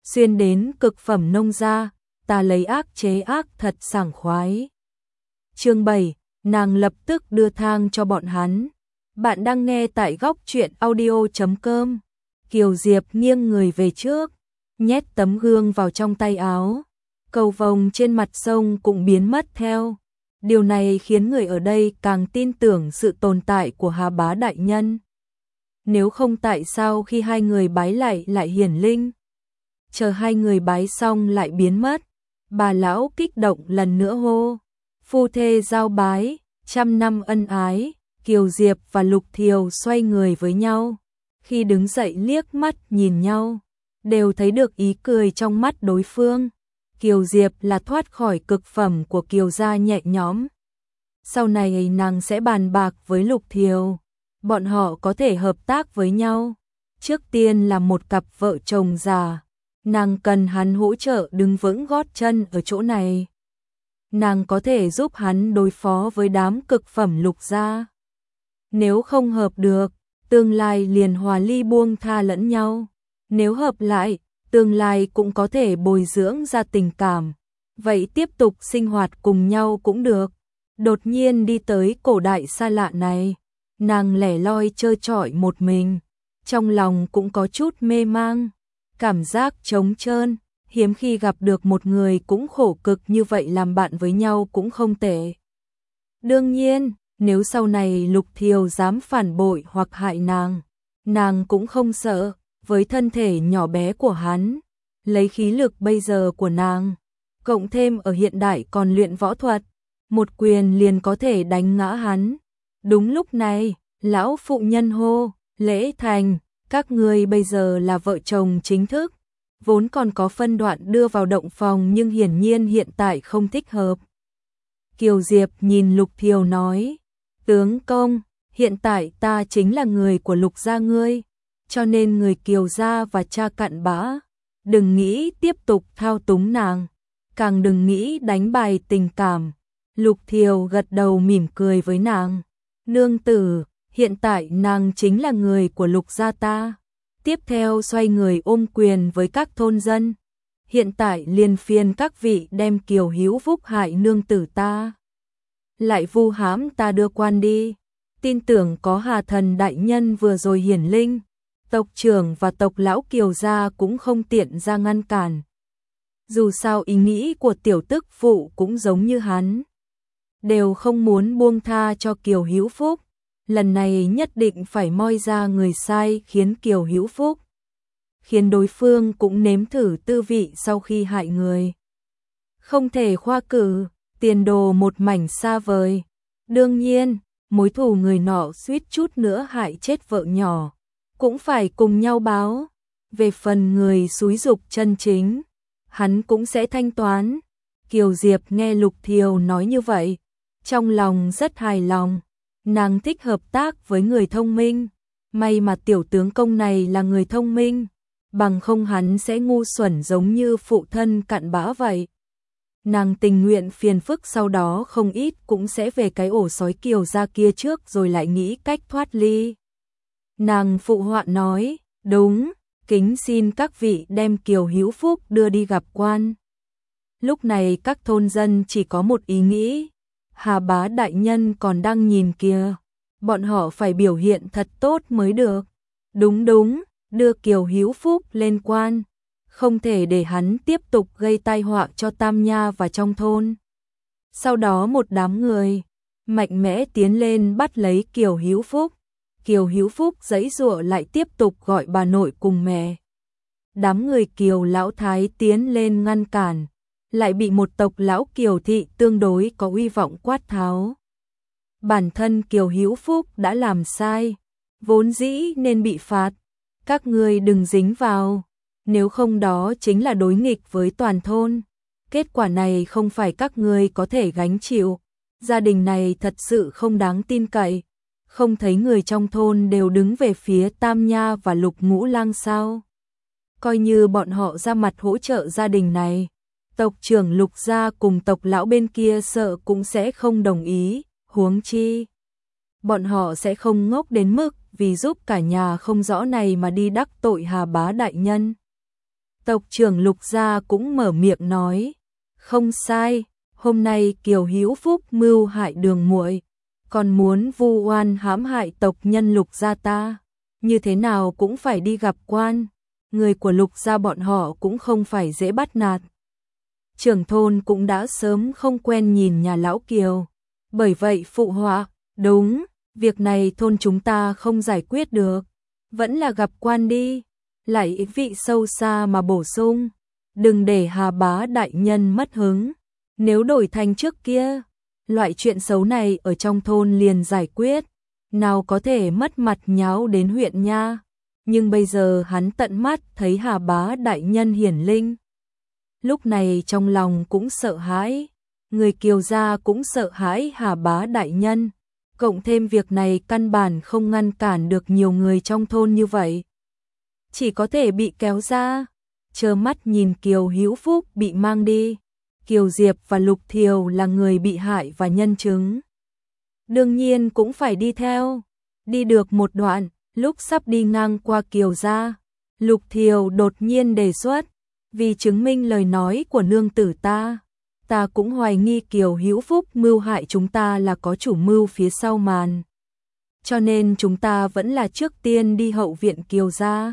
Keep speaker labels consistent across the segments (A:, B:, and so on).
A: xuyên đến cực phẩm nông gia, ta lấy ác chế ác thật sảng khoái. Chương 7, nàng lập tức đưa thang cho bọn hắn. Bạn đang nghe tại góc truyện audio.com. Kiều Diệp nghiêng người về trước, nhét tấm gương vào trong tay áo. Cầu vồng trên mặt sông cũng biến mất theo. Điều này khiến người ở đây càng tin tưởng sự tồn tại của Hà Bá đại nhân. Nếu không tại sao khi hai người bái lại hiển linh. Chờ hai người bái xong lại biến mất. Bà lão kích động lần nữa hô. Phu thê giao bái, 100 năm ân ái. Kiều Diệp và Lục Thiều xoay người với nhau. Khi đứng dậy liếc mắt nhìn nhau, đều thấy được ý cười trong mắt đối phương. Kiều Diệp là thoát khỏi cực phẩm của Kiều gia nhẹ nhõm. Sau này nàng sẽ bàn bạc với Lục Thiều, bọn họ có thể hợp tác với nhau. Trước tiên là một cặp vợ chồng già, nàng cần hắn hỗ trợ đứng vững gót chân ở chỗ này. Nàng có thể giúp hắn đối phó với đám cực phẩm Lục gia. Nếu không hợp được, tương lai liền hòa ly buông tha lẫn nhau. Nếu hợp lại, tương lai cũng có thể bồi dưỡng ra tình cảm. Vậy tiếp tục sinh hoạt cùng nhau cũng được. Đột nhiên đi tới cổ đại xa lạ này, nàng lẻ loi trơ trọi một mình, trong lòng cũng có chút mê mang, cảm giác trống trơn, hiếm khi gặp được một người cũng khổ cực như vậy, làm bạn với nhau cũng không tệ. Đương nhiên, nếu sau này Lục Thiều dám phản bội hoặc hại nàng cũng không sợ, với thân thể nhỏ bé của hắn, lấy khí lực bây giờ của nàng, cộng thêm ở hiện đại còn luyện võ thuật, một quyền liền có thể đánh ngã hắn. Đúng lúc này, lão phụ nhân hô, Lễ Thành, các ngươi bây giờ là vợ chồng chính thức, vốn còn có phân đoạn đưa vào động phòng nhưng hiển nhiên hiện tại không thích hợp. Kiều Diệp nhìn Lục Thiều nói, tướng công, hiện tại ta chính là người của Lục gia ngươi, cho nên người Kiều gia và cha cặn bã, đừng nghĩ tiếp tục thao túng nàng, càng đừng nghĩ đánh bài tình cảm. Lục Thiều gật đầu mỉm cười với nàng, nương tử, hiện tại nàng chính là người của Lục gia ta. Tiếp theo xoay người ôm quyền với các thôn dân, hiện tại liền phiền các vị đem Kiều Hữu Phúc hại nương tử ta, lại vu hãm ta đưa quan đi. Tin tưởng có Hà Thần đại nhân vừa rồi hiển linh, tộc trưởng và tộc lão Kiều gia cũng không tiện ra ngăn cản. Dù sao ý nghĩ của tiểu tức phụ cũng giống như hắn, đều không muốn buông tha cho Kiều Hữu Phúc. Lần này nhất định phải moi ra người sai khiến Kiều Hữu Phúc, khiến đối phương cũng nếm thử tư vị sau khi hại người. Không thể khoa cử, tiền đồ một mảnh xa vời. Đương nhiên, mối thù người nọ suýt chút nữa hại chết vợ nhỏ, cũng phải cùng nhau báo. Về phần người xúi giục chân chính, hắn cũng sẽ thanh toán. Kiều Diệp nghe Lục Thiều nói như vậy, trong lòng rất hài lòng. Nàng thích hợp tác với người thông minh, may mà tiểu tướng công này là người thông minh, bằng không hắn sẽ ngu xuẩn giống như phụ thân cặn bã vậy. Nàng tình nguyện phiền phức sau đó không ít cũng sẽ về cái ổ sói Kiều gia kia trước rồi lại nghĩ cách thoát ly. Nàng phụ họa nói, đúng, kính xin các vị đem Kiều Hữu Phúc đưa đi gặp quan. Lúc này các thôn dân chỉ có một ý nghĩ, Hà Bá đại nhân còn đang nhìn kìa, bọn họ phải biểu hiện thật tốt mới được. Đúng, đưa Kiều Hữu Phúc lên quan, không thể để hắn tiếp tục gây tai họa cho Tam Nha và trong thôn. Sau đó một đám người mạnh mẽ tiến lên bắt lấy Kiều Hữu Phúc. Kiều Hữu Phúc giãy giụa lại tiếp tục gọi bà nội cùng mẹ. Đám người Kiều lão thái tiến lên ngăn cản, lại bị một tộc lão Kiều thị tương đối có uy vọng quát tháo. Bản thân Kiều Hữu Phúc đã làm sai, vốn dĩ nên bị phạt, các ngươi đừng dính vào, nếu không đó chính là đối nghịch với toàn thôn. Kết quả này không phải các ngươi có thể gánh chịu, gia đình này thật sự không đáng tin cậy, không thấy người trong thôn đều đứng về phía Tam Nha và Lục Ngũ Lang sao? Coi như bọn họ ra mặt hỗ trợ gia đình này, tộc trưởng Lục gia cùng tộc lão bên kia sợ cũng sẽ không đồng ý, huống chi bọn họ sẽ không ngốc đến mức vì giúp cả nhà không rõ này mà đi đắc tội Hà Bá đại nhân. Tộc trưởng Lục gia cũng mở miệng nói, không sai, hôm nay Kiều Hữu Phúc mưu hại Đường muội, còn muốn vu oan hãm hại tộc nhân Lục gia ta, như thế nào cũng phải đi gặp quan, người của Lục gia bọn họ cũng không phải dễ bắt nạt. Trưởng thôn cũng đã sớm không quen nhìn nhà lão Kiều, bởi vậy phụ họa, đúng, việc này thôn chúng ta không giải quyết được, vẫn là gặp quan đi. Lại ý vị sâu xa mà bổ sung, đừng để Hà Bá đại nhân mất hứng, nếu đổi thành trước kia, loại chuyện xấu này ở trong thôn liền giải quyết, nào có thể mất mặt nháo đến huyện nha, nhưng bây giờ hắn tận mắt thấy Hà Bá đại nhân hiển linh. Lúc này trong lòng cũng sợ hãi, người Kiều gia cũng sợ hãi Hà Bá đại nhân, cộng thêm việc này căn bản không ngăn cản được nhiều người trong thôn như vậy. Chỉ có thể bị kéo ra, trơ mắt nhìn Kiều Hữu Phúc bị mang đi. Kiều Diệp và Lục Thiều là người bị hại và nhân chứng, đương nhiên cũng phải đi theo. Đi được một đoạn, lúc sắp đi ngang qua Kiều gia, Lục Thiều đột nhiên đề xuất, vì chứng minh lời nói của nương tử ta cũng hoài nghi Kiều Hữu Phúc mưu hại chúng ta là có chủ mưu phía sau màn. Cho nên chúng ta vẫn là trước tiên đi hậu viện Kiều gia,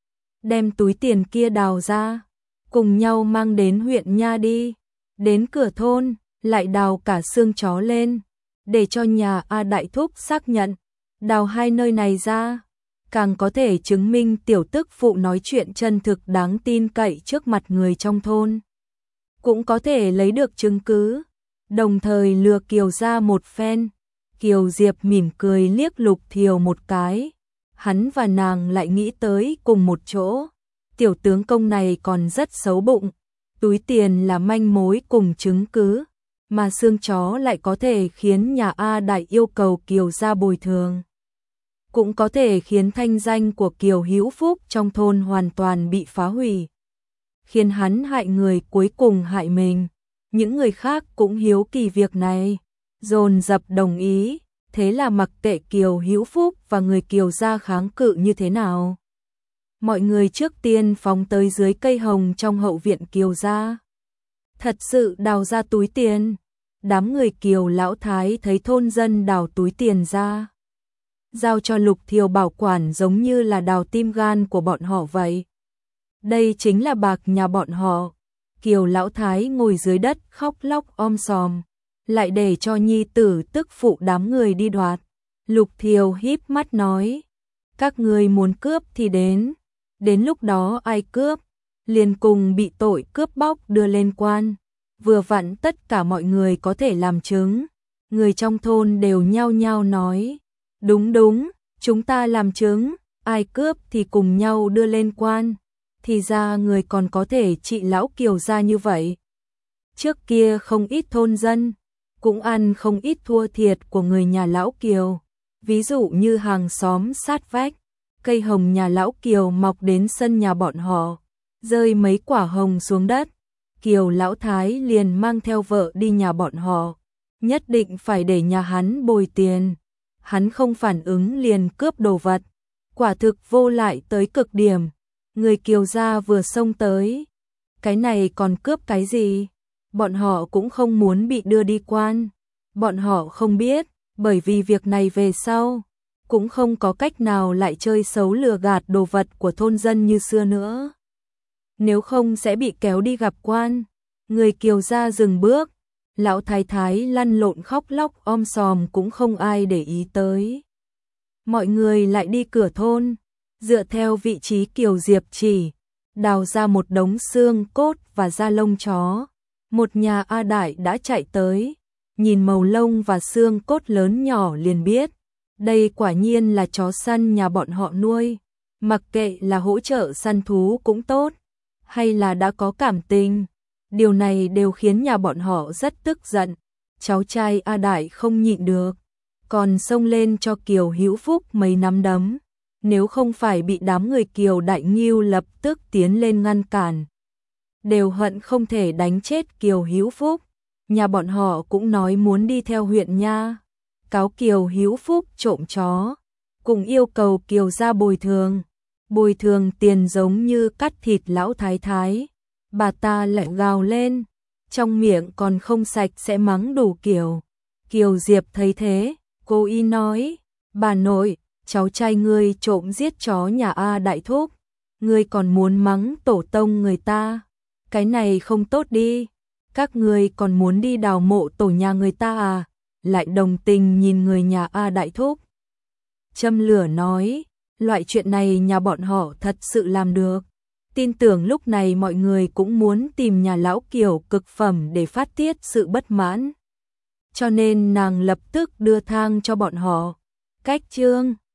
A: đem túi tiền kia đào ra, cùng nhau mang đến huyện nha đi, đến cửa thôn, lại đào cả xương chó lên, để cho nhà A Đại Thúc xác nhận, đào hai nơi này ra, càng có thể chứng minh tiểu tức phụ nói chuyện chân thực đáng tin cậy trước mặt người trong thôn. Cũng có thể lấy được chứng cứ, đồng thời lừa Kiều gia một phen. Kiều Diệp mỉm cười liếc Lục Thiều một cái, hắn và nàng lại nghĩ tới cùng một chỗ. Tiểu tướng công này còn rất xấu bụng, túi tiền là manh mối cùng chứng cứ, mà xương chó lại có thể khiến nhà A Đại yêu cầu Kiều gia bồi thường. Cũng có thể khiến thanh danh của Kiều Hữu Phúc trong thôn hoàn toàn bị phá hủy, khiến hắn hại người cuối cùng hại mình. Những người khác cũng hiếu kỳ việc này, dồn dập đồng ý, thế là mặc kệ Kiều Hữu Phúc và người Kiều gia kháng cự như thế nào, mọi người trước tiên phóng tới dưới cây hồng trong hậu viện Kiều gia. Thật sự đào ra túi tiền, đám người Kiều lão thái thấy thôn dân đào túi tiền ra, giao cho Lục Thiều bảo quản giống như là đào tim gan của bọn họ vậy. Đây chính là bạc nhà bọn họ. Kiều lão thái ngồi dưới đất khóc lóc om sòm, lại để cho nhi tử tức phụ đám người đi đoạt. Lục Thiều híp mắt nói, các ngươi muốn cướp thì đến lúc đó ai cướp, liền cùng bị tội cướp bóc đưa lên quan. Vừa vặn tất cả mọi người có thể làm chứng. Người trong thôn đều nhao nhao nói, đúng đúng, chúng ta làm chứng, ai cướp thì cùng nhau đưa lên quan. Thì ra người còn có thể trị lão Kiều gia như vậy. Trước kia không ít thôn dân, cũng ăn không ít thua thiệt của người nhà lão Kiều. Ví dụ như hàng xóm sát vách, cây hồng nhà lão Kiều mọc đến sân nhà bọn họ, rơi mấy quả hồng xuống đất. Kiều lão thái liền mang theo vợ đi nhà bọn họ, nhất định phải để nhà hắn bồi tiền. Hắn không phản ứng liền cướp đồ vật, quả thực vô lại tới cực điểm. Người Kiều gia vừa xông tới, cái này còn cướp cái gì? Bọn họ cũng không muốn bị đưa đi quan. Bọn họ không biết, bởi vì việc này về sau, cũng không có cách nào lại chơi xấu lừa gạt đồ vật của thôn dân như xưa nữa. Nếu không sẽ bị kéo đi gặp quan. Người Kiều gia dừng bước, lão thái thái lăn lộn khóc lóc om sòm cũng không ai để ý tới. Mọi người lại đi cửa thôn, dựa theo vị trí Kiều Diệp chỉ, đào ra một đống xương cốt và da lông chó. Một nhà A Đại đã chạy tới, nhìn màu lông và xương cốt lớn nhỏ liền biết, đây quả nhiên là chó săn nhà bọn họ nuôi. Mặc kệ là hỗ trợ săn thú cũng tốt, hay là đã có cảm tình, điều này đều khiến nhà bọn họ rất tức giận. Cháu trai A Đại không nhịn được, còn xông lên cho Kiều Hữu Phúc mấy nắm đấm. Nếu không phải bị đám người Kiều Đại Ngưu lập tức tiến lên ngăn cản, đều hận không thể đánh chết Kiều Hữu Phúc. Nhà bọn họ cũng nói muốn đi theo huyện nha, cáo Kiều Hữu Phúc trộm chó, cùng yêu cầu Kiều gia bồi thường. bồi thường tiền giống như cắt thịt lão thái thái. Bà ta lại gào lên, trong miệng còn không sạch sẽ mắng đủ kiểu. Kiều Diệp thấy thế, cô y nói, bà nội, cháu trai ngươi trộm giết chó nhà A Đại Thúc, ngươi còn muốn mắng tổ tông người ta, cái này không tốt đi, các ngươi còn muốn đi đào mộ tổ nhà người ta à, lại đồng tình nhìn người nhà A Đại Thúc. Châm lửa nói, loại chuyện này nhà bọn họ thật sự làm được. Tin tưởng lúc này mọi người cũng muốn tìm nhà lão Kiều cực phẩm để phát tiết sự bất mãn. Cho nên nàng lập tức đưa thang cho bọn họ. Cách chương